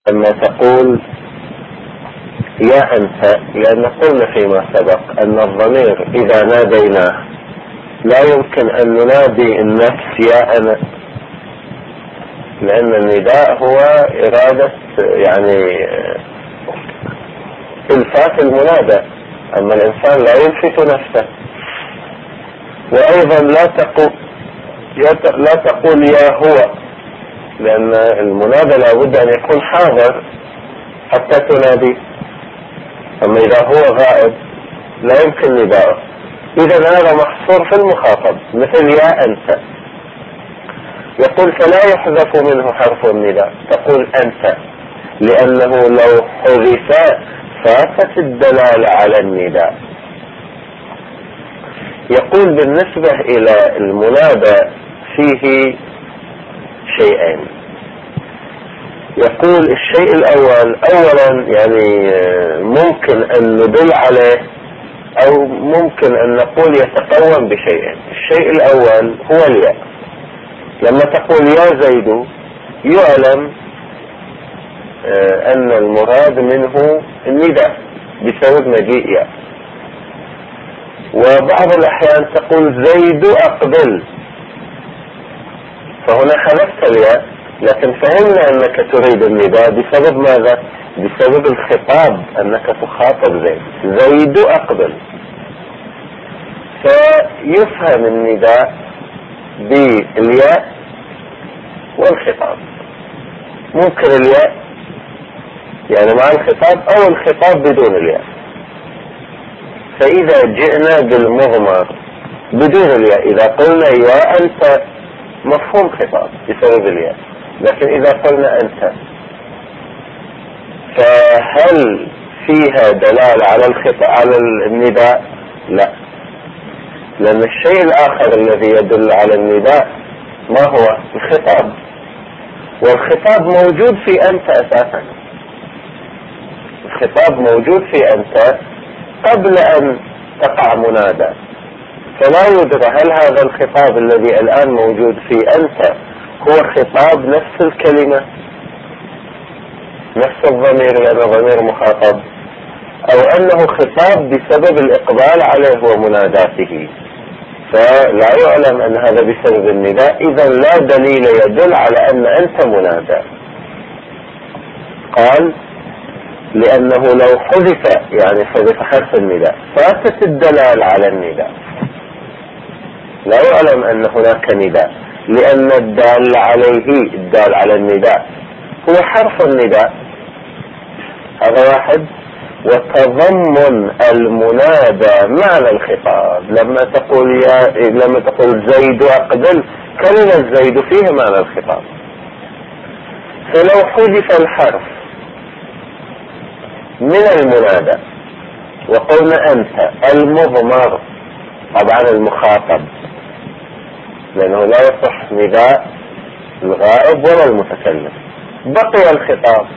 لما تقول يا أنت، لأن قلنا فيما سبق أن الضمير إذا ناديناه لا يمكن أن ننادي النفس يا أنا، لأن النداء هو إرادة يعني إلفات المنادى، أما الإنسان لا يلفت نفسه. وأيضا لا تقول يا هو، لأن المنادى لابد أن يكون حاضر حتى تنادي، أما إذا هو غائب لا يمكن نداءه. إذا هذا محصور في المخاطب، مثل يا أنت. يقول فلا يحذف منه حرف النداء، تقول أنت، لأنه لو حذف فاتت الدلالة على النداء. يقول بالنسبة إلى المنادى فيه شيئين. يقول الشيء الأول، أولا يعني ممكن أن ندل عليه أو ممكن أن نقول يتقوم بشيئين. الشيء الأول هو الياء. لما تقول يا زيد يعلم أن المراد منه النداء بسبب مجيء ياء. وبعض الأحيان تقول زيد أقبل، فهنا حذفت الياء، لكن فهمنا أنك تريد النداء بسبب ماذا؟ بسبب الخطاب، أنك تخاطب زيد أقبل. فيفهم النداء بالياء والخطاب. ممكن الياء يعني مع الخطاب أو الخطاب بدون الياء. فإذا جئنا بالمضمر بدون الياء، إذا قلنا يا أنت مفهوم خطاب بسبب الياء، لكن إذا قلنا أنت فهل فيها دلالة على النداء؟ لا، لأن الشيء الآخر الذي يدل على النداء ما هو؟ الخطاب، والخطاب موجود في أنت أساسا. الخطاب موجود في أنت قبل أن تقع منادى، فلا يدرى هل هذا الخطاب الذي الآن موجود في أنت هو خطاب نفس الكلمة، نفس الضمير لأنه ضمير مخاطب، أو أنه خطاب بسبب الإقبال عليه ومناداته، فلا يعلم أن هذا بسبب النداء. إذا لا دليل يدل على أن أنت منادى. قال لأنه لو حذف، يعني حذف حرف النداء، فاتت الدلالة على النداء، لا يعلم أن هناك نداء، لأن الدال عليه، الدال على النداء هو حرف النداء. هذا واحد. وتضمن المنادى معنى الخطاب. لما تقول زيد أقبل، كلمة زيد فيه معنى الخطاب. فلو حذف الحرف من المنادى وقلنا أنت المضمر، طبعا المخاطب، لأنه لا يصح نداء الغائب ولا المتكلم، بقي الخطاب.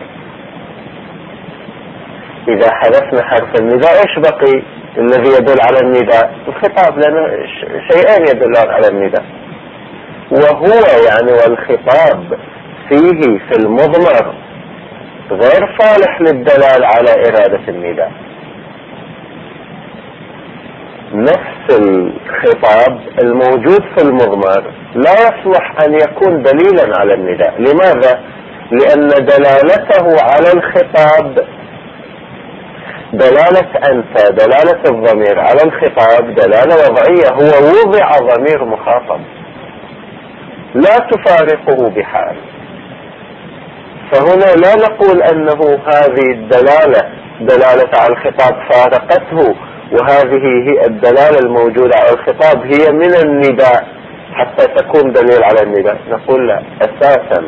إذا حذفنا حرف النداء إيش بقي الذي يدل على النداء؟ الخطاب، لأنه شيئين يدلون على النداء، وهو يعني والخطاب فيه في المضمر غير صالح للدلال على إرادة النداء. نفس الخطاب الموجود في المضمر لا يصلح أن يكون دليلا على النداء. لماذا؟ لأن دلالته على الخطاب، دلالة أنت، دلالة الضمير على الخطاب دلالة وضعية، هو وضع ضمير مخاطب لا تفارقه بحال. فهنا لا نقول أنه هذه الدلالة دلالة على الخطاب فارقته، وهذه هي الدلالة الموجودة على الخطاب هي من النداء حتى تكون دليل على النداء. نقول لا، أساسا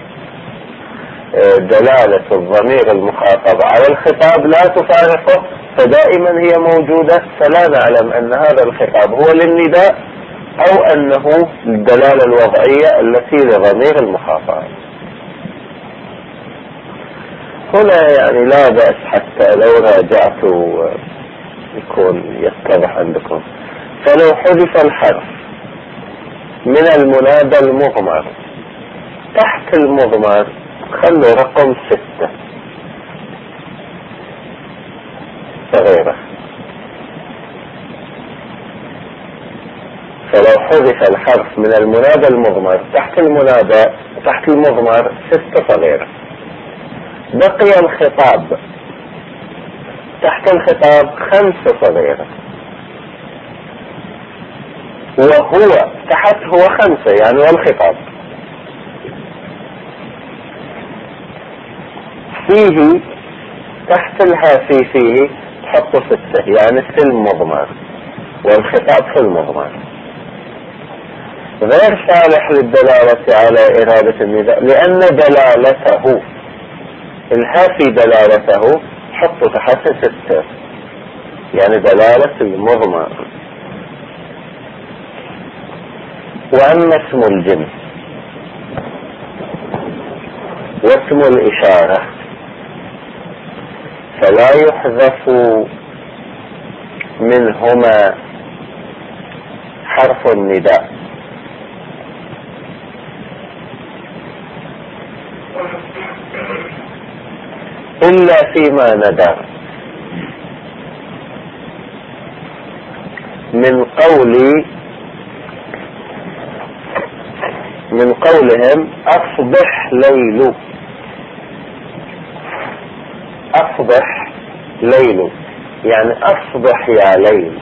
دلالة الضمير المخاطب على الخطاب لا تفارقه، فدائما هي موجودة، فلا نعلم أن هذا الخطاب هو للنداء أو أنه الدلالة الوضعية التي لضمير المخاطب. هنا يعني لا بأس حتى لو راجعت يكون يتضح عندكم. فلو حذف الحرف من المنادى المضمر، تحت المضمر خلوا رقم 6، صغيرة، فلو حذف الحرف من المنادى المضمر تحت المضمر 6 صغيرة، بقي الخطاب تحت الخطاب 5 صغيرة، وهو تحت هو 5 يعني والخطاب فيه تحت الهافي فيه تحط 6 يعني في المضمر، والخطاب في المضمر غير صالح للدلالة على إرادة النداء، لأن دلالته الهافي دلالته حطه تحت 6 يعني دلالة المضمر. وأما اسم الجنس واسم الإشارة فلا يحذف منهما حرف النداء إلا فيما ندر من قولهم أصبح ليل، أصبح ليل يعني أصبح يا ليل.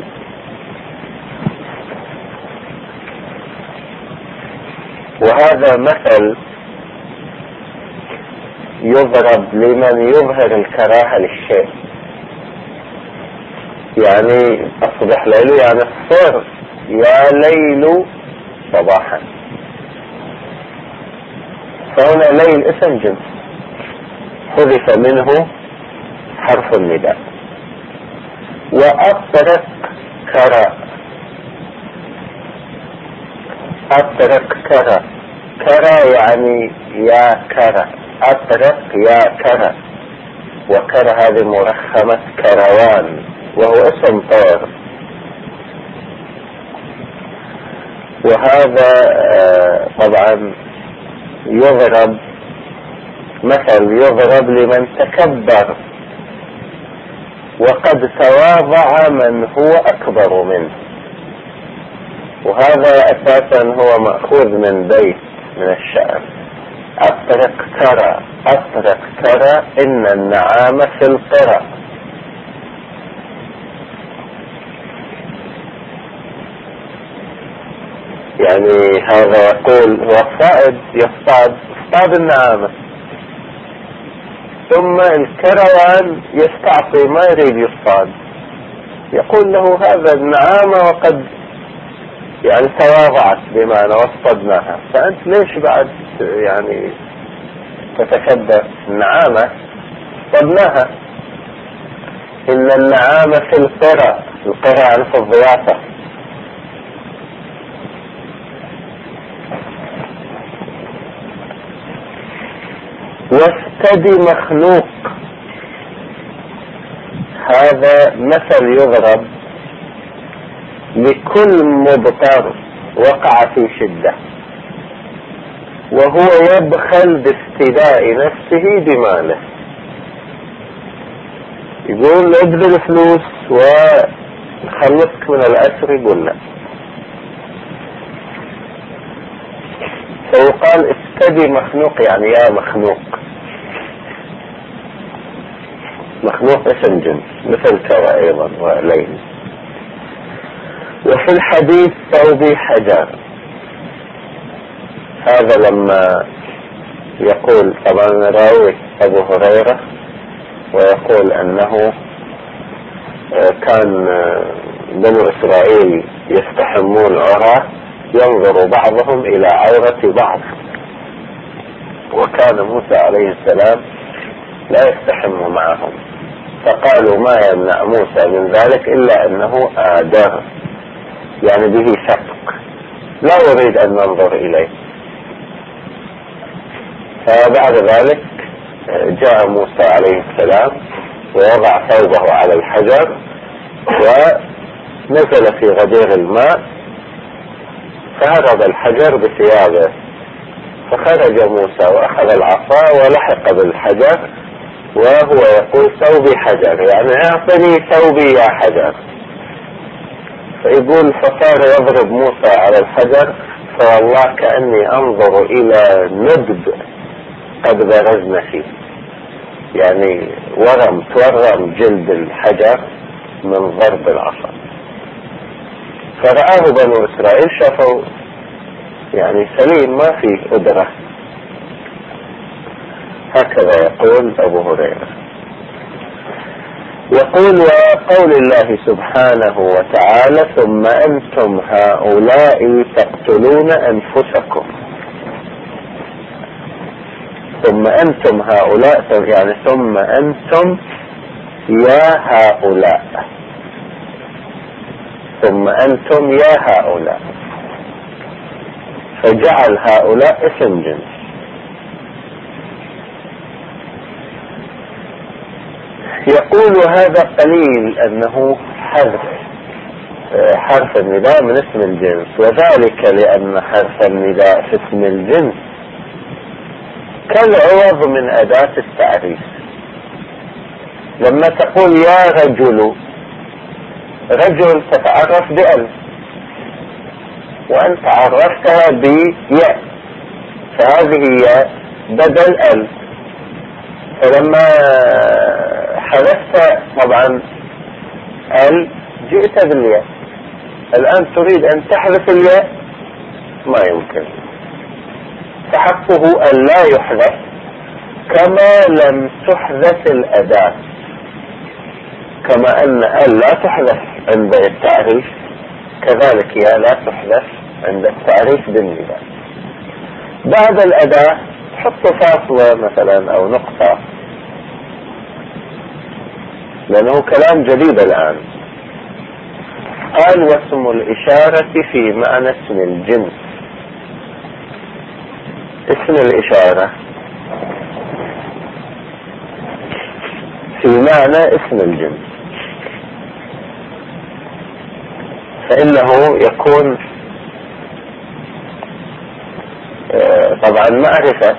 وهذا مثل يضرب لمن يظهر الكراهة للشيء، يعني أصبح ليل يعني صر يا ليل صباحا، فهنا ليل اسم جنس حذف منه حرف النداء. وأطرق كرى، أطرق كرى، كرى يعني يا كرى، أطرق يا كرى، وكرى هذه مرخمة كروان وهو اسم طير. وهذا طبعا يضرب مثل يضرب لمن تكبر وقد تواضع من هو أكبر منه، وهذا أساسا هو مأخوذ من بيت من الشعر: أطرق ترى أطرق ترى إن النعام في القرى. يعني هذا يقول هو الصائد يصطاد النعامة، ثم الكروان يستعصي ما يريد يصطاد، يقول له هذا النعامة وقد يعني تواضعت بمعنى واصطدناها، فأنت ليش بعد يعني تتكبر؟ النعامة اصطدناها، إن النعامة في القرى، القرى يعني في الضيافة. واستدي مخنوق، هذا مثل يضرب لكل مضطر وقع في شدة وهو يبخل بافتداء نفسه بماله، يقول ابذل فلوس وخلصك من الأسر، يقول لا، فيقال استدي مخنوق يعني يا مخنوق. مخنوق اسم جنس مثل كرى أيضا وليل. وفي الحديث ثوبي حجر، هذا لما يقول طبعا راوي أبو هريرة ويقول أنه كان بنو إسرائيل يستحمون عراه ينظر بعضهم إلى عورة بعض، وكان موسى عليه السلام لا يستحم معهم، فقالوا ما يمنع موسى من ذلك إلا أنه آدر يعني به شق لا يريد أن ننظر إليه. فبعد ذلك جاء موسى عليه السلام ووضع ثوبه على الحجر ونزل في غدير الماء فهرب الحجر بثيابه، فخرج موسى وأخذ العصا ولحق بالحجر وهو يقول ثوبي حجر، يعني اعطني ثوبي يا حجر. فيقول فصار يضرب موسى على الحجر، فوالله كأني انظر الى ندب قد برزنا فيه، يعني تورم جلد الحجر من ضرب العصا. فرآه بنو إسرائيل، شافوا يعني سليم ما فيه قدرة. هكذا يقول أبو هريرة. يقول وقول الله سبحانه وتعالى ثم أنتم هؤلاء تقتلون أنفسكم. ثم أنتم هؤلاء، يعني ثم أنتم يا هؤلاء، ثم أنتم يا هؤلاء، فجعل هؤلاء اسم جنس. يقول هذا قليل أنه حذف حرف النداء من اسم الجنس، وذلك لأن حرف النداء في اسم الجنس كالعوض من أداة التعريف. لما تقول يا رجل، رجل تتعرف بألف، وأنت عرفتها بياء، فهذه ياء بدل ألف. فلما حذفت طبعا ال جئت بالياء، الآن تريد أن تحذف الياء ما يمكن، فحقه أن لا يحذف كما لم تحذف الأداة، كما أن ال لا تحذف عند التعريف كذلك يا لا تحذف عند التعريف بالنداء. بعد الأداة حط فاصلة مثلا أو نقطة، لأنه كلام جديد الآن. قال واسم الإشارة في معنى اسم الجنس. اسم الإشارة في معنى اسم الجنس، فإنه يكون طبعا معرفة،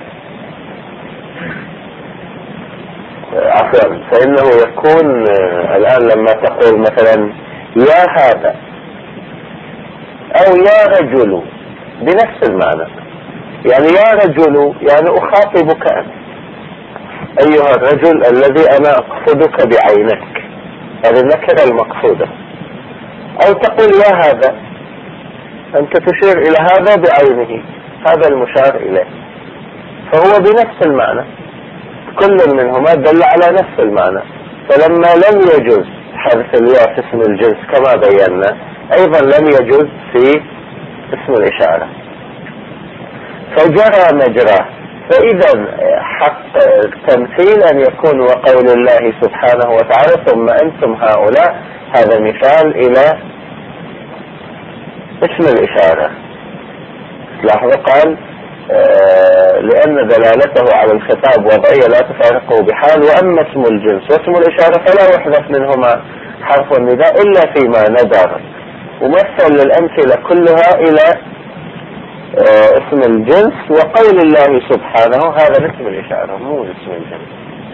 عفوا، فإنه يكون الآن لما تقول مثلا يا هذا أو يا رجل بنفس المعنى، يعني يا رجل يعني أخاطبك أنت أيها الرجل الذي أنا أقصدك بعينك، هذه النكرة المقصودة. أو تقول يا هذا، أنت تشير إلى هذا بعينه، هذا المشار إليه، فهو بنفس المعنى، كل منهما دل على نفس المعنى. فلما لم يجوز حذف الياء في اسم الجنس كما بينا، أيضا لم يجوز في اسم الإشارة، فجرى مجراه. فإذا حق التمثيل أن يكون وقول الله سبحانه وتعالى ثم أنتم هؤلاء، هذا مثال إلى اسم الإشارة. لاحظوا قال لأن دلالته على الخطاب وضعية لا تفارقه بحال. وأما اسم الجنس واسم الإشارة فلا يحذف منهما حرف النداء إلا فيما ندر، ومثل للأمثلة كلها إلى اسم الجنس وقول الله سبحانه، هذا اسم الإشارة مو اسم الجنس.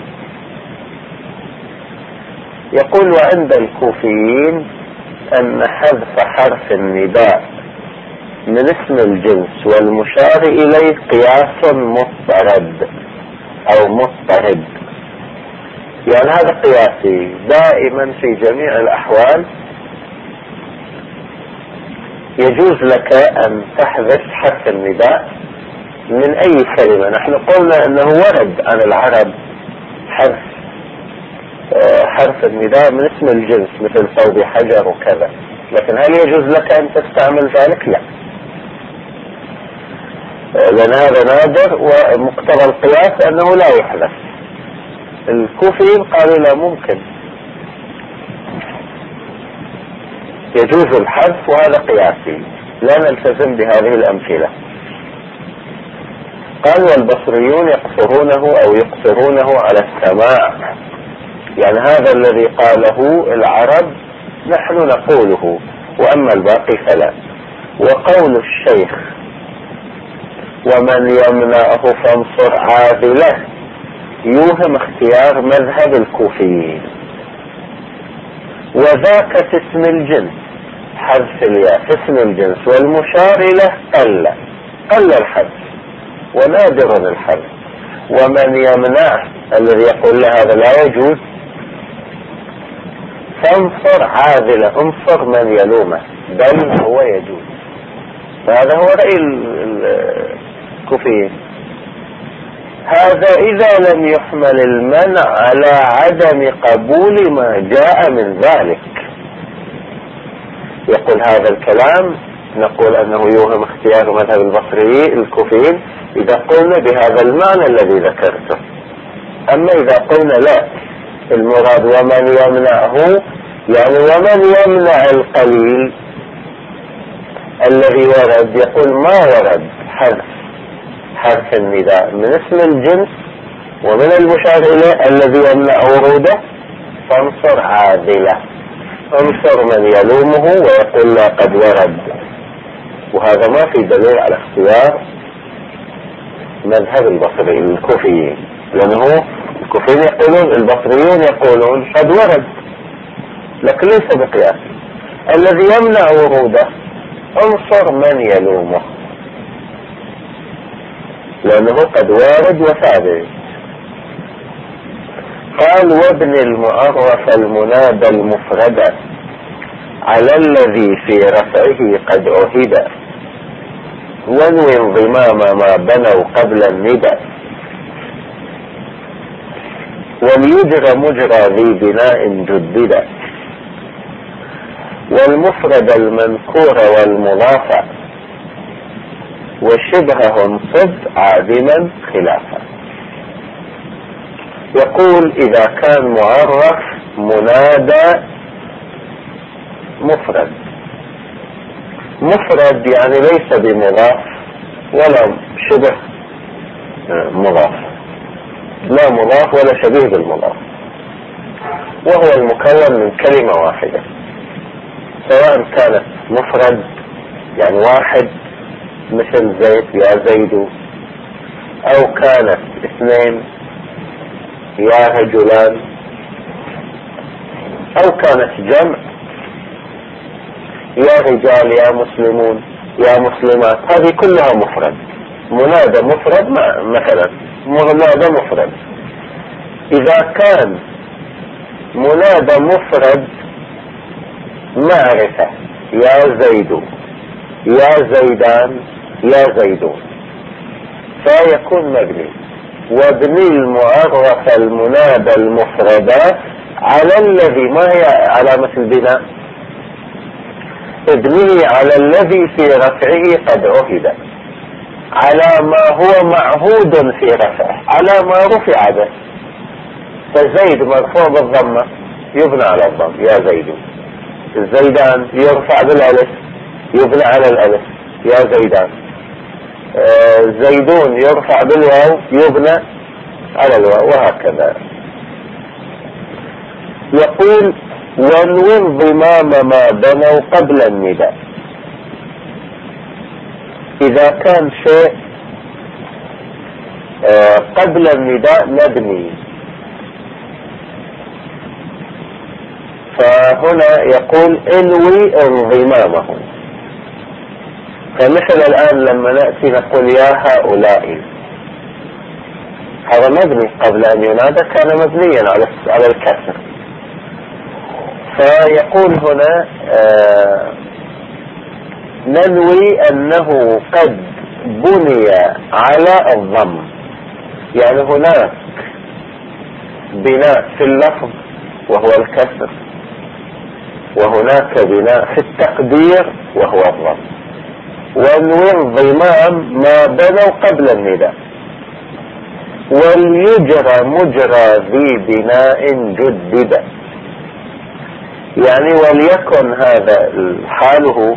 يقول وعند الكوفيين أن حذف حرف النداء من اسم الجنس والمشار إليه قياس مضطرد أو مضطرد، يعني هذا قياسي دائما في جميع الأحوال. يجوز لك أن تحذف حرف النداء من أي كلمة. نحن قلنا أنه ورد عن العرب حذف حرف النداء من اسم الجنس مثل ثوب حجر وكذا، لكن هل يجوز لك أن تستعمل ذلك؟ لا، لأن هذا نادر، ومقتضى القياس أنه لا يحذف. الكوفيين قالوا لا، ممكن يجوز الحذف وهذا قياسي، لا نلتزم بهذه الأمثلة. قال والبصريون يقصرونه أو يقصرونه على السماع، يعني هذا الذي قاله العرب نحن نقوله، وأما الباقي فلا. وقول الشيخ ومن يمنعه فانصر عاذله، يوهم اختيار مذهب الكوفيين، وذاك في اسم الجنس، حذف الياء في اسم الجنس والمشار له قل الحذف ونادر الحذف. ومن يمنع الذي يقول له هذا لا يجوز، فانصر عاذله، انصر من يلومه، بل هو يجوز. فهذا هو رأي الكوفيين. هذا إذا لم يحمل المنع على عدم قبول ما جاء من ذلك. يقول هذا الكلام نقول أنه يوهم اختيار مذهب البصري الكوفيين إذا قلنا بهذا المعنى الذي ذكرته. أما إذا قلنا لا، المراد ومن يمنعه يعني ومن يمنع القليل الذي ورد، يقول ما ورد حرف النداء من اسم الجنس ومن المشار إليه الذي يمنع وروده، فانصر عاذله، انصر من يلومه ويقول لا قد ورد. وهذا ما في دليل على اختيار مذهب البصري الكوفيين، لأنه الكوفيين يقولون، البصريون يقولون قد ورد، لكن ليس بقياس. الذي يمنع وروده انصر من يلومه، لأنه قد وارد وثابت. قال وابن المعرف المنادى المفرد على الذي في رفعه قد عهد، وانوي انضمام ما بنوا قبل الندى، وليجرى مجرى ذي بناء جدد، والمفرد المنكور والمضاف وشبهه انصب عادما خلافا. يقول إذا كان معرف منادى مفرد يعني ليس بمضاف ولا شبه مضاف، لا مضاف ولا شبيه بالمضاف، وهو المكون من كلمة واحدة، سواء كانت مفرد يعني واحد مثل زيد يا زيد، أو كانت اثنين يا رجلان، أو كانت جمع يا رجال يا مسلمون يا مسلمات، هذه كلها مفرد. منادى مفرد مثلا منادى مفرد. إذا كان منادى مفرد معرفة يا زيد يا زيدان يا زيدون فيكون مبني. وابني المعرف المنادى المفردات على الذي، ما هي علامة البناء؟ ابنيه على الذي في رفعه قد عهد، على ما هو معهود في رفعه، على ما رفع به. فزيد مرفوع بالضمة يبنى على الضم يا زيد، الزيدان يرفع بالالف يبنى على الالف يا زيدان، زيدون يرفع بالواو يبنى على الواو، وهكذا. يقول وانوي انضمام ما بنوا قبل النداء. إذا كان شيء قبل النداء مبني، فهنا يقول انوي انضمامه. فمثل الآن لما نأتي نقول يا هؤلاء، هذا مبني قبل أن ينادى، كان مبنيا على الكسر. فيقول هنا ننوي أنه قد بني على الضم، يعني هناك بناء في اللفظ وهو الكسر، وهناك بناء في التقدير وهو الضم. وانوي انضمام ما بنوا قبل النداء، وليجرى مجرى ذي بناء جدد، يعني وليكن هذا حاله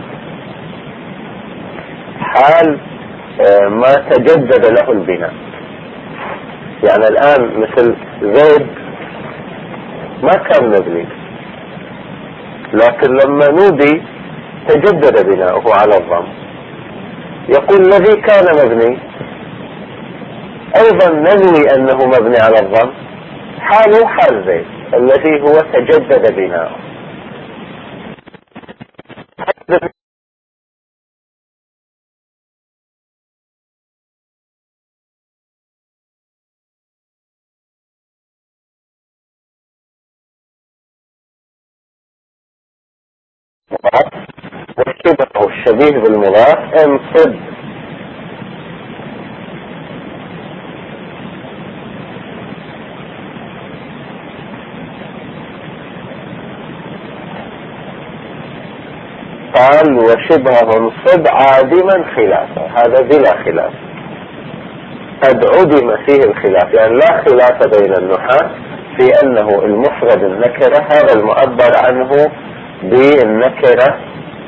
حال ما تجدد له البناء. يعني الآن مثل زيد ما كان مبني، لكن لما نودي تجدد بناؤه على الضم. يقول الذي كان مبني أيضا ننوي أنه مبني على الضم، حاله حال زيد الذي هو تجدد بناؤه. والشبه الشبيه بالمضاف انصب. قال وشبهه انصب عادما خلافه، هذا بلا خلاف، قد عدم فيه الخلاف، يعني لا خلاف بين النحاة في أنه المفرد النكرة هذا المعبر عنه بالنكرة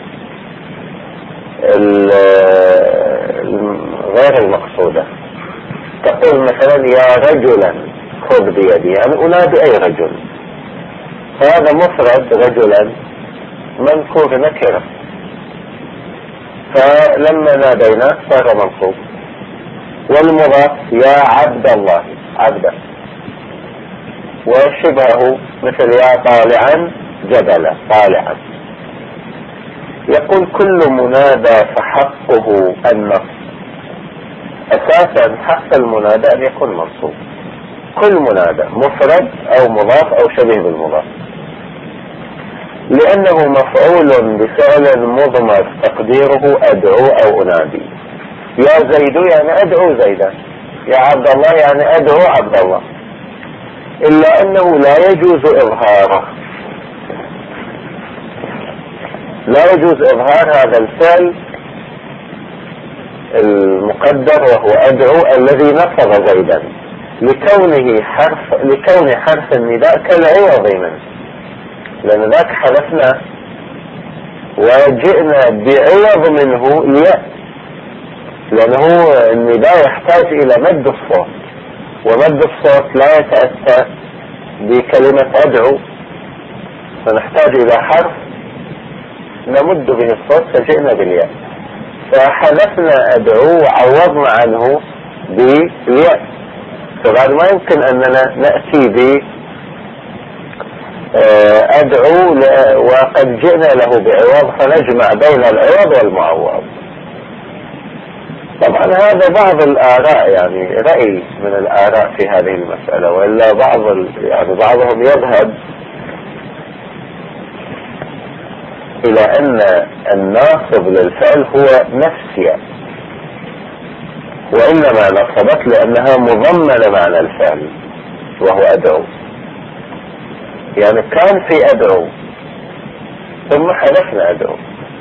غير المقصودة. تقول مثلا يا رجلا خذ بيدي، يعني أنادي أي رجل، فهذا مفرد رجلا منكور نكرة، فلما ناديناه صار منصوب. والمضاف يا عبد الله عبدا، وشبهه مثل يا طالعا جبلا طالعا. يقول كل منادى فحقه النصب، أساسا حق المنادى أن يكون منصوب، كل منادى مفرد أو مضاف أو شبيه بالمضاف، لأنه مفعول بفعل مضمر تقديره أدعو أو أنادي. يا زيد يعني أدعو زيدا، يا عبد الله يعني أدعو عبد الله، إلا أنه لا يجوز إظهاره، لا يجوز إظهار هذا الفعل المقدر وهو أدعو الذي نصب زيدا، لكون حرف النداء كالعوض منه، لأن ذاك حذفنا وجئنا بعوض منه لياء، لأنه النداء يحتاج إلى مد الصوت، ومد الصوت لا يتأتى بكلمة أدعو، فنحتاج إلى حرف نمد به الصوت، فجئنا بالياء، فحذفنا أدعو وعوضنا عنه بالياء، فبعد ما يمكن أننا نأتي ب أدعو وقد جئنا له بعوض، فنجمع بين العوض والمعوض. طبعا هذا بعض الآراء، يعني رأي من الآراء في هذه المسألة، وإلا بعضهم يذهب إلى أن الناصب للفعل هو نفسيا، وإنما نصبت لأنها مضمنة معنى الفعل وهو أدعو، يعني كان في أدعو ثم حذفنا أدعو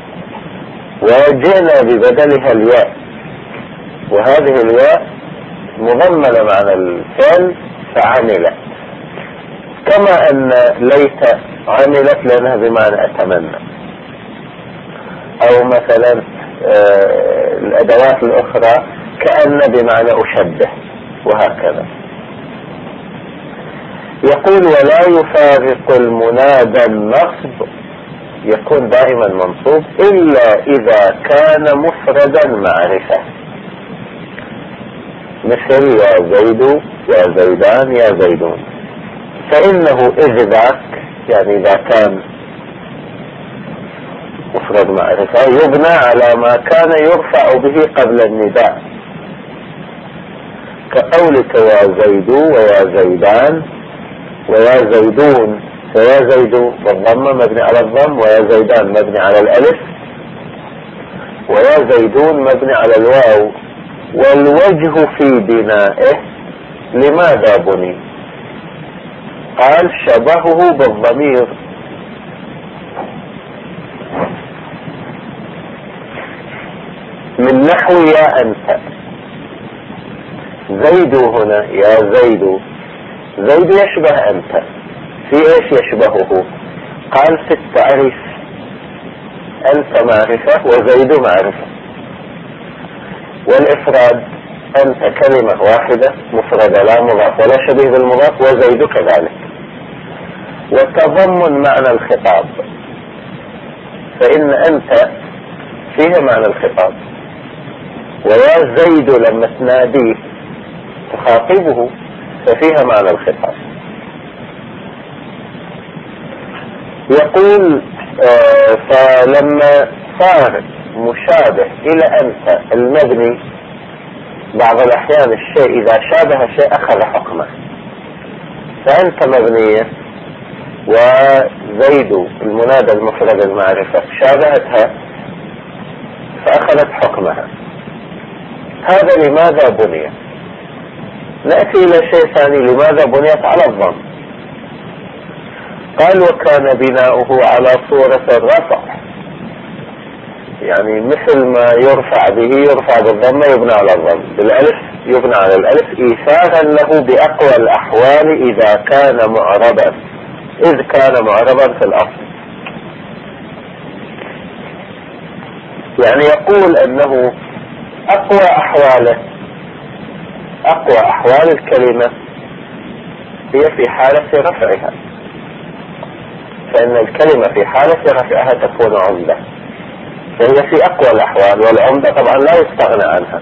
وجئنا ببدلها الياء، وهذه الياء مضمنة معنى الفعل فعملت، كما أن ليت عملت لأنها بمعنى أتمنى، أو مثلا الأدوات الأخرى كأن بمعنى أشبه، وهكذا. يقول ولا يفارق المنادى النصب، يكون دائما منصوب إلا إذا كان مفردا معرفة، مثل يا زيد يا زيدان يا زيدون، فإنه إذ ذاك يعني إذا كان مفرد معرفة يبنى على ما كان يرفع به قبل النداء، كقولك يا زيد ويا زيدان ويا زيدون، فيا زيد بالضمة مبني على الضم، ويا زيدان مبني على الألف، ويا زيدون مبني على الواو. والوجه في بنائه لماذا بني؟ قال شبهه بالضمير، من نحو يا أنت، زيد هنا يا زيد، زيد يشبه أنت في إيش يشبهه؟ قال في التعريف، أنت معرفة وزيد معرفة، والإفراد أنت كلمة واحدة مفردة لا مضاف ولا شبيه بالمضاف، وزيد كذلك. والتضمن معنى الخطاب، فإن أنت فيها معنى الخطاب، ويا زيد لما تناديه تخاطبه، ففيها معنى الخطاب. يقول فلما صار مشابه إلى أنت المبني، بعض الأحيان الشيء إذا شابه شيء أخذ حكمه، فأنت مبنية وزيد المنادى المفرد المعرفة شابهتها فأخذت حكمها. هذا لماذا بني؟ نأتي إلى شيء ثاني، لماذا بنيت على الضم؟ قال وكان بناؤه على صورة الرفع، يعني مثل ما يرفع به يرفع بالضم يبنى على الضم، بالألف يبنى على الألف إيثارا له بأقوى الأحوال إذا كان معربا، إذ كان معربا في الأصل. يعني يقول أنه أقوى أحواله، أقوى أحوال الكلمة هي في حالة رفعها، فإن الكلمة في حالة رفعها تكون عمدة، فهي في أقوى الأحوال، والعمدة طبعا لا يستغنى عنها.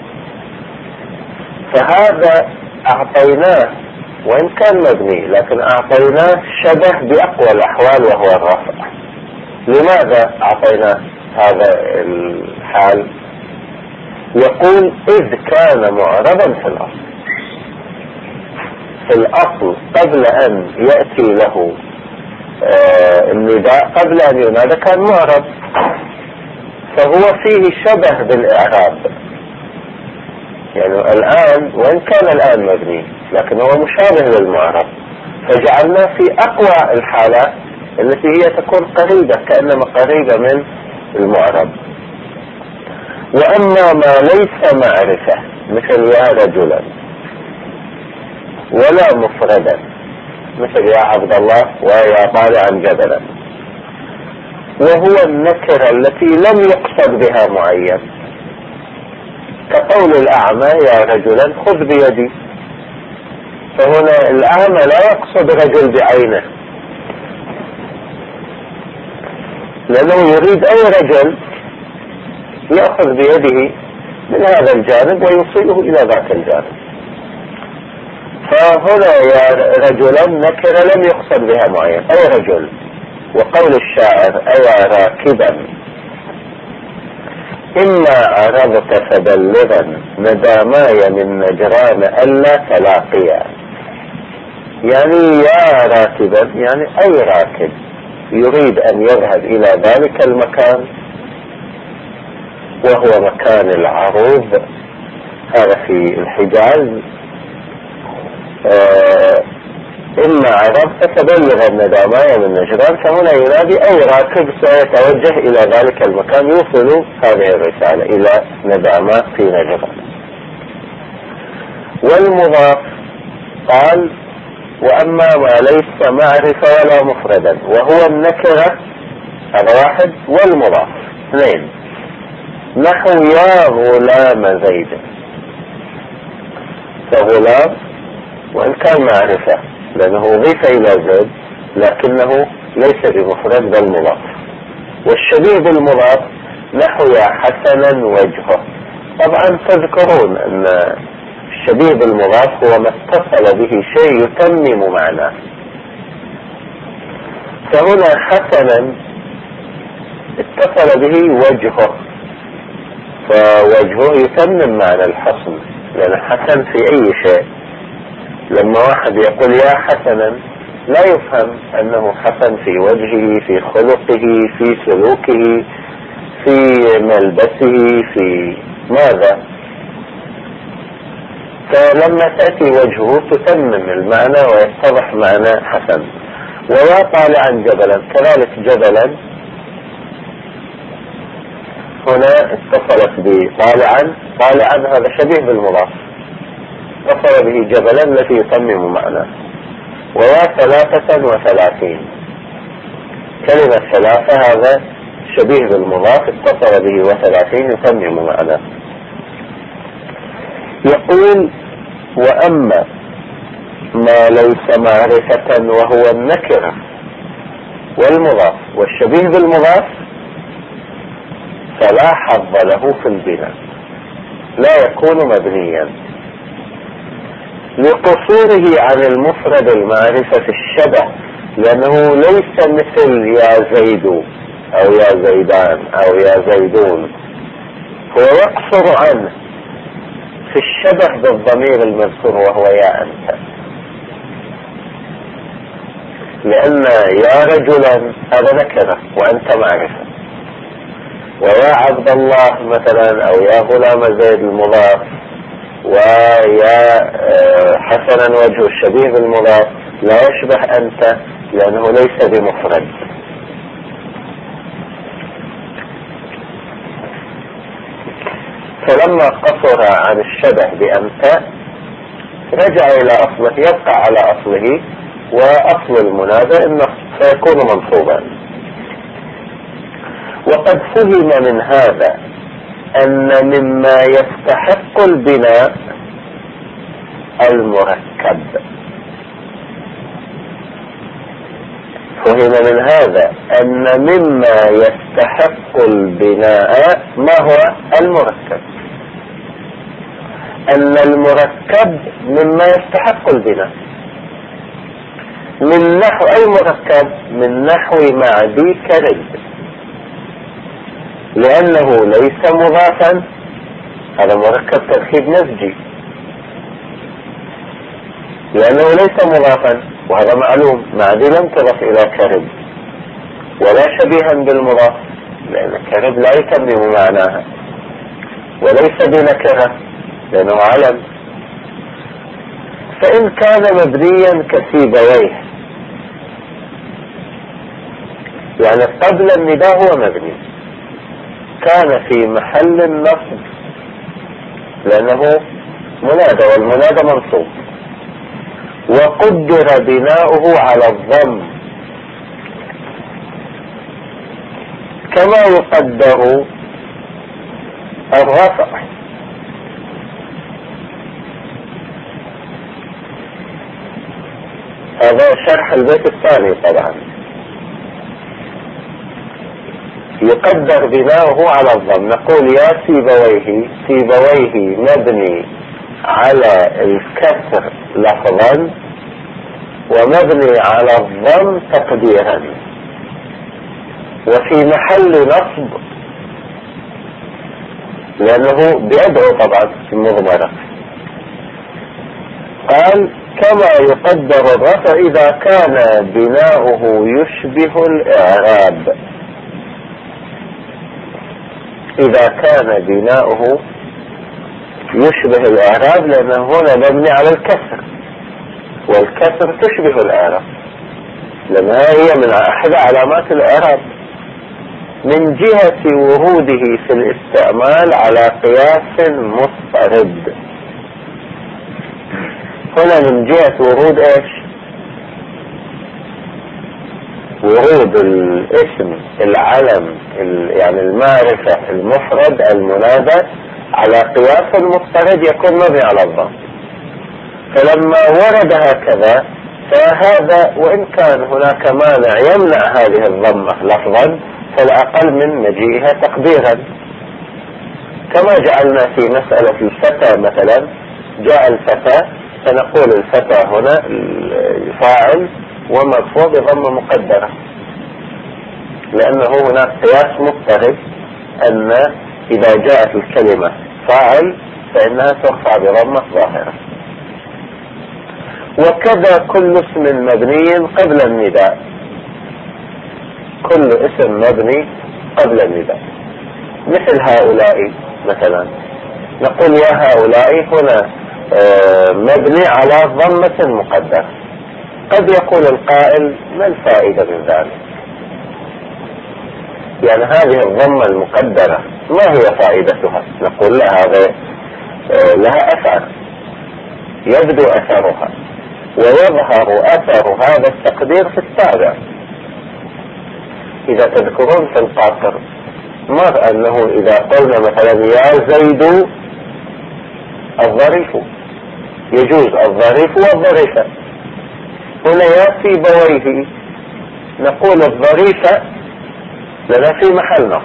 فهذا أعطيناه وإن كان مبني، لكن أعطيناه شبه بأقوى الأحوال وهو الرفع. لماذا أعطيناه هذا الحال؟ يقول إذ كان معربا في الأصل، في الأصل قبل أن يأتي له النداء، قبل أن ينادى كان معرب، فهو فيه شبه بالإعراب. يعني الآن وإن كان الآن مبني لكن هو مشابه للمعرب، فجعلنا في أقوى الحالات التي هي تكون قريبة، كأنما قريبة من المعرب. وأما ما ليس معرفة مثل يا رجلا، ولا مفردا مثل يا عبد الله ويا طالعا جبلا، وهو النكرة التي لم يقصد بها معين، كقول الأعمى يا رجلا خذ بيدي، فهنا الأعمى لا يقصد رجل بعينه، لأنه يريد أي رجل يأخذ بيده من هذا الجانب ويوصله إلى ذاك الجانب. فهنا يا رجلا نكرة لم يقصد بها معين، أي رجل. وقول الشاعر أيا راكبا إما عرضت فبلغا نداماي من نجران ألا تلاقيا، يعني يا راكبا يعني أي راكب يريد أن يذهب إلى ذلك المكان، وهو مكان العروض، هذا في الحجاز. إما عرضت فبلغ النداماي من نجران، فهنا ينادي أي راكب سيتوجه إلى ذلك المكان يوصل هذه الرسالة إلى نداماء في نجران. والمضاف قال وأما ما ليس معرفة ولا مفردا وهو النكرة، هذا واحد، والمضاف اثنين، نحو يا غلام زيد، فغلام وإن كان معرفة لأنه أضيف إلى زيد لكنه ليس بمفرد بل مضاف. والشبيه بالمضاف نحو يا حسنا وجهه. طبعا تذكرون أن الشبيه بالمضاف هو ما اتصل به شيء يتمم معناه، فهنا حسنا اتصل به وجهه، فوجهه يتمم معنى الحسن، لأن حسن في أي شيء. لما واحد يقول يا حسنا لا يفهم أنه حسن في وجهه، في خلقه، في سلوكه، في ملبسه، في ماذا. فلما تأتي وجهه تتمم المعنى ويتضح معنى حسن. ويا طالعا جبلا كذلك، جبلا هنا اتصلت بطالعا، طالعا هذا شبيه بالمضاف، اتصل به جبلا التي يتمم معناه. ويا 33 كلمة 3 هذا شبيه بالمضاف اتصل به 30 يتمم معناه. يقول وأما ما ليس معرفة وهو النكرة والمضاف والشبيه بالمضاف فلا حظ له في البناء، لا يكون مبنيا. لقصوره عن المفرد المعرفة في الشبه، لأنه ليس مثل يا زيد أو يا زيدان أو يا زيدون، هو يقصر عنه في الشبه بالضمير المذكور وهو يا أنت، لأن يا رجلا هذا نكرة وأنت معرفة، ويا عبد الله مثلا أو يا غلام زيد المضاف، ويا حسنا وجه الشبيه بالمضاف لا يشبه أنت لأنه ليس بمفرد. فلما قصر عن الشبه بأنت رجع إلى أصله، يبقى على أصله، وأصل المنادى إنه سيكون منصوبا. وقد فهم من هذا أن مما يستحق البناء المركب. فهم من هذا أن مما يستحق البناء ما هو المركب، أن المركب مما يستحق البناء من نحو أي مركب، من نحو معدي كرد، لأنه ليس مضافا، هذا مركب تركيب نسجي، لأنه ليس مضافا وهذا معلوم، معدي لم تضف إلى كرد، ولا شبيها بالمضاف لأن كرد لا يتمم معناها، وليس بنكرة لأنه علم. فإن كان مبنيا كسيبويه، يعني قبل النداء هو مبني، كان في محل النصب لأنه منادى والمنادى منصوب، وقدر بناؤه على الضم كما يقدر الرفع. هذا شرح البيت الثاني طبعا. يقدر بناؤه على الضم، نقول يا سيبويه، سيبويه مبني على الكسر لفظا ومبني على الضم تقديرا، وفي محل نصب لأنه بيدعو طبعا في المضمرة. قال كما يقدر الرفع إذا كان بناؤه يشبه الإعراب، إذا كان بناؤه يشبه الإعراب، لأنه هنا مبني على الكسر، والكسر تشبه الإعراب لأنها هي من أحد علامات الإعراب، من جهة وروده في الاستعمال على قياس مضطرد. هنا من جهة ورود ايش؟ ورود الاسم العلم يعني المعرفة المفرد المنادى على قياس مضطرد يكون مبني على الضم. فلما ورد هكذا فهذا وإن كان هناك مانع يمنع هذه الضمة لفظا فالأقل من مجيئها تقديرا، كما جعلنا في مسألة الفتى مثلا، جاء الفتى فنقول الفتى هنا الفاعل ومرفوع بضمة مقدرة، لأنه هناك قياس مضطرد أن إذا جاءت الكلمة فاعل فإنها ترفع بضمة ظاهرة. وكذا كل اسم مبني قبل النداء، كل اسم مبني قبل النداء، مثل هؤلاء مثلا، نقول يا هؤلاء هنا مبني على ضمة مقدرة. قد يقول القائل ما الفائدة من ذلك؟ يعني هذه الضمة المقدرة ما هي فائدتها؟ نقول لها أثر يبدو أثرها ويظهر أثر هذا التقدير في التابع. إذا تذكرون في القاصر مر أنه إذا قلنا مثلا يا زيد الظريف، يجوز الظريف والظريفة. هنا يا سيبويه نقول الظريفة لنا في محل نصب،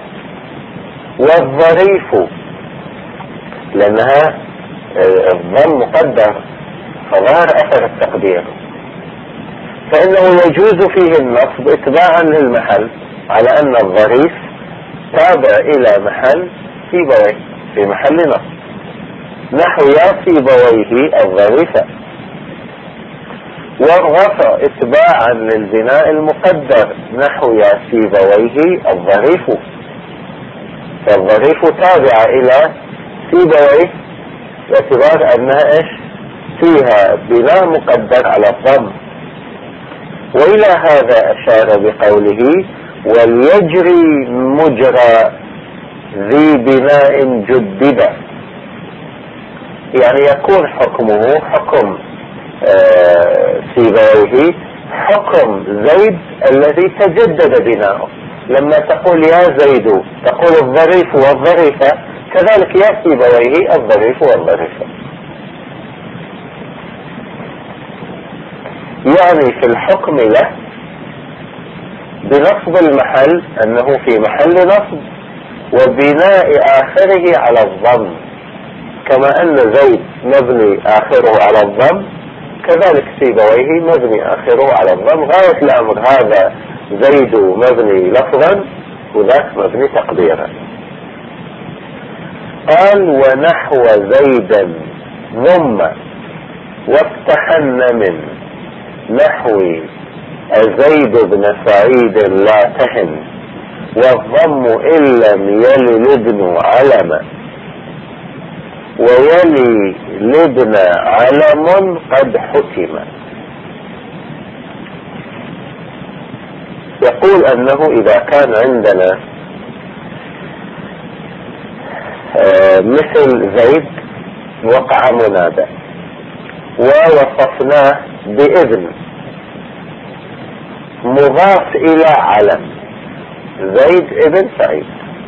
والظريف لأنها الضم مقدر فظهر أثر التقدير، فإنه يجوز فيه النصب اتباعا للمحل، على أن الظريف تابع إلى محل سيبويه في محل نصب، نحو يا سيبويه الظريفة. والرفع اتباعا للبناء المقدر، نحو يا سيبويه الظريف، فالظريف تابعة إلى سيبويه باعتبار أنها إيش فيها بناء مقدر على الضم. وإلى هذا أشار بقوله وليجري مجرى ذي بناء جدد، يعني يكون حكمه حكم سيبويه حكم زيد الذي تجدد بناؤه. لما تقول يا زيد تقول الظريف والظريفة، كذلك يا سيبويه الظريف والظريفة. يعني في الحكم له بنصب المحل أنه في محل نصب، وبناء آخره على الضم، كما أن زيد مبني آخره على الضم كذلك سيبويه مبني آخره على الضم. غاية الأمر هذا زيد مبني لفظا وذاك مبني تقديرا. قال ونحو زيدا ضم وافتحن من نحو زيد بن سعيد لا تهن، والضم إن لم يل الابن علم، ويلي الابن علم قد حكم. يقول أنه إذا كان عندنا مثل زيد وقع منادى ووصفناه بابن مضاف إلى علم، زيد ابن سعيد،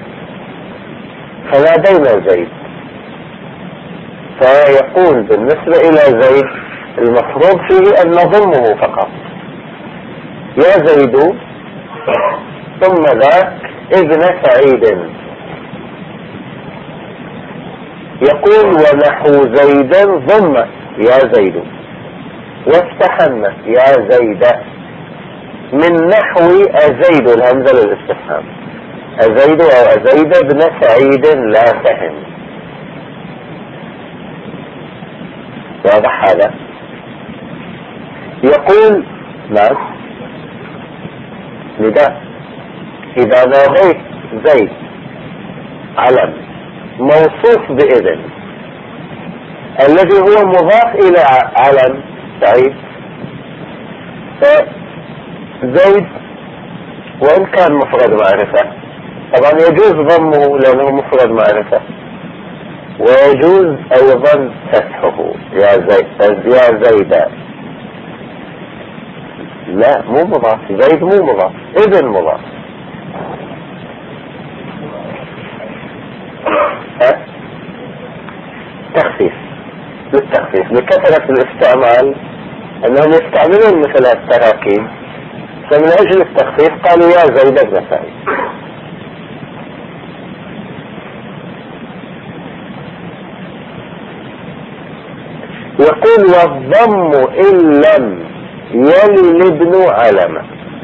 فنادينا زيد، فيقول بالنسبة إلى زيد المفروض فيه أن نضمه فقط، يا زيد ثم ذاك ابن سعيد. يقول ونحو زيدا ضم يا زيد وافتحن يا زيد من نحو أزيد الهمزة للاستفهام، أزيد أو أزيد ابن سعيد لا فهم. واضح هذا؟ يقول نعم نداء إذا ناديت زيد علم موصوف بإذن الذي هو مضاف إلى علم سعيد، فزيد وإن كان مفرد معرفة طبعا يجوز ضمه لأنه مفرد معرفة، ويجوز أيضا فتحه يا زيد. لا مو مضاف، زيد مو مضاف، ابن مضاف. تخفيف للتخفيف لكثرة الاستعمال انهم يستعملون مثل التراكيب، فمن اجل التخفيف قالوا يا زيد ابن سعيد. يقول والضم ان لم يلي الابن علم،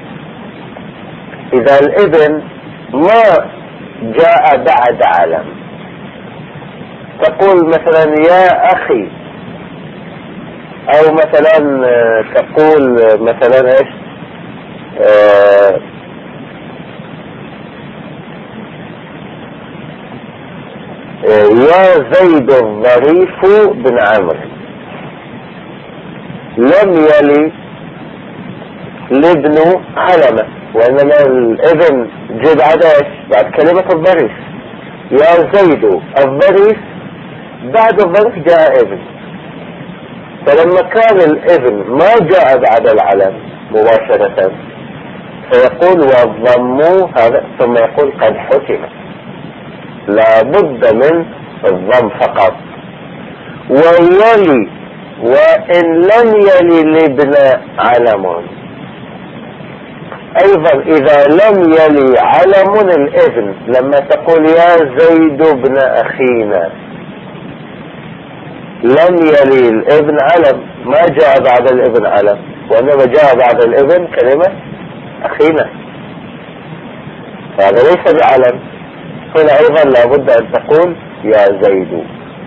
اذا الابن ما جاء بعد علم، تقول مثلا يا اخي، او مثلا تقول مثلا ايش يا زيد الظريف بن عمرو، لم يلي الابن علمه، وانما الابن جاء بعد ايش؟ بعد كلمة الظريف. يا زيد الظريف بعد الظرف جاء ابن، فلما كان الابن ما جاء بعد العلم مباشرة فيقول والضم هذا، ثم يقول قد حكم، لا بد من الضم فقط. ويلي وإن لم يلي الابن علم، أيضا إذا لم يلي علم الابن، لما تقول يا زيد ابن أخينا لم يلي الابن علم، ما جاء بعد الابن علم، وإنما جاء بعد الابن كلمة أخينا، فهذا ليس بعلم. هنا أيضا لابد أن تقول يا زيد.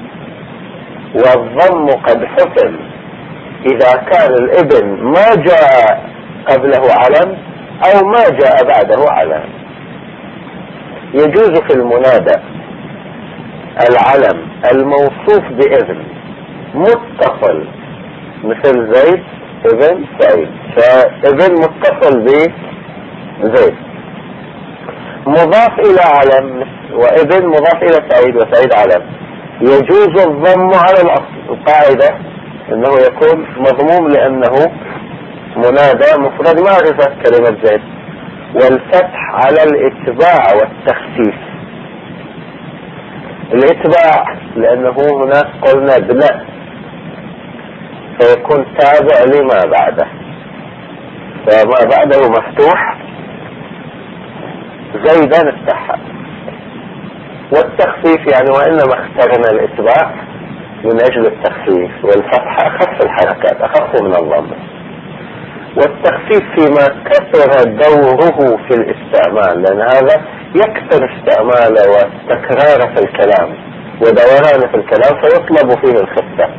والضم قد حسن إذا كان الابن ما جاء قبله علم أو ما جاء بعده علم. يجوز في المنادى العلم الموصوف بابن متصل، مثل زيد ابن سعيد، فابن متصل بزيد، مضاف إلى علم، وابن مضاف إلى سعيد، وسعيد علم. يجوز الضم على الأصل. القاعدة أنه يكون مضموم لأنه منادى مفرد معرفة كلمة زيد، والفتح على الاتباع والتخفيف. الاتباع لأنه هناك قلنا ابن، فيكون تابع لما بعده، فما بعده مفتوح زيدا افتحها. والتخفيف يعني وإنما اخترنا الاتباع من أجل التخفيف، والفتح أخف الحركات، أخف من الضم. والتخفيف فيما كثر دوره في الاستعمال، لأن هذا يكثر استعماله والتكرار في الكلام ودوران في الكلام، فيطلب فيه الخفة،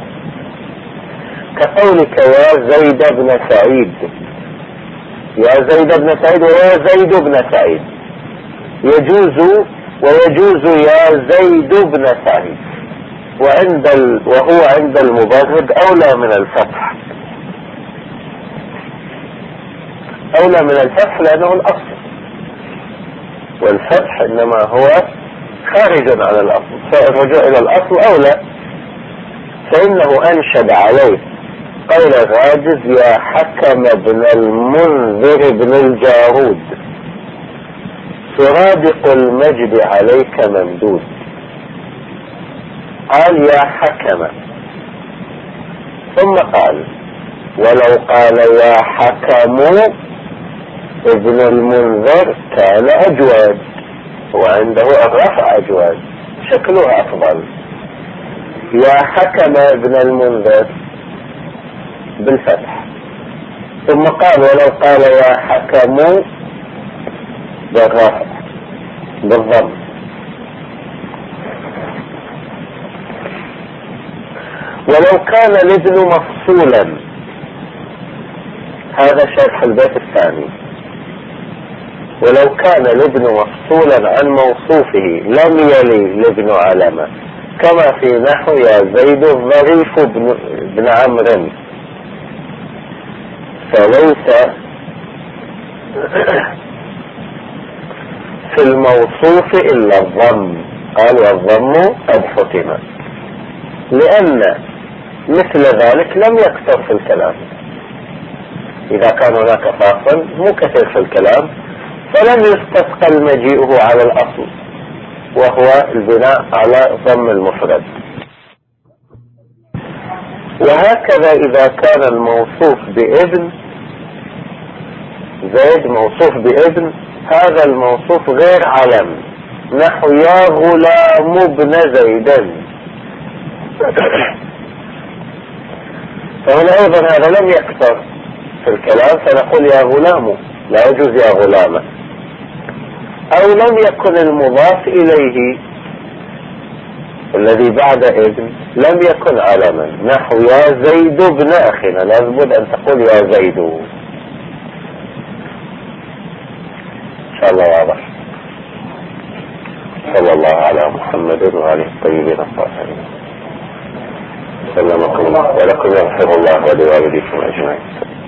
كقولك يا زيد بن سعيد، يا زيد بن سعيد ويا زيد بن سعيد. يجوز، ويجوز يا زيد بن سعيد، وهو عند المبرد أولى من الفتح، أولى من الفتح لأنه الأصل، والفتح إنما هو خارج عن الأصل، فالرجوع إلى الأصل أولى. فإنه أنشد عليه قول الراجز يا حكم بن المنذر بن الجارود، سرادق المجد عليك ممدود. قال يا حكم، ثم قال ولو قال يا حكم ابن المنذر كان أجود، وعنده الرفع أجود، شكله أفضل. يا حكم ابن المنذر بالفتح، ثم قال ولو قال يا حكم بالرفع بالضم. ولو كان الابن مفصولا، هذا شرح البيت الثاني، ولو كان الابن مفصولا عن موصوفه لم يلي الابن علامة، كما في نحو يا زيد الظريف بن عمرو، فليس في الموصوف إلا الضم. قال والضم قد حتم، لأن مثل ذلك لم يكثر في الكلام. إذا كان هناك فاصل مو كثير في الكلام، فلم يستثقل مجيئه على الأصل، وهو البناء على ضم المفرد. وهكذا إذا كان الموصوف بابن زيد موصوف بابن، هذا الموصوف غير علم، نحو يا غلام ابن زيد، فهنا أيضا هذا لم يكثر في الكلام، فنقول يا غلام، لا يجوز يا غلامة. أو لم يكن المضاف إليه الذي بعد ابن لم يكن علما، نحو يا زيد ابن أخينا، لابد أن تقول يا زيد. إن شاء الله واضح. صلى الله على محمد وعلى الطيبين الطاهرين. سلمكم الله ولكم يغفر الله ولوالديكم أجمعين.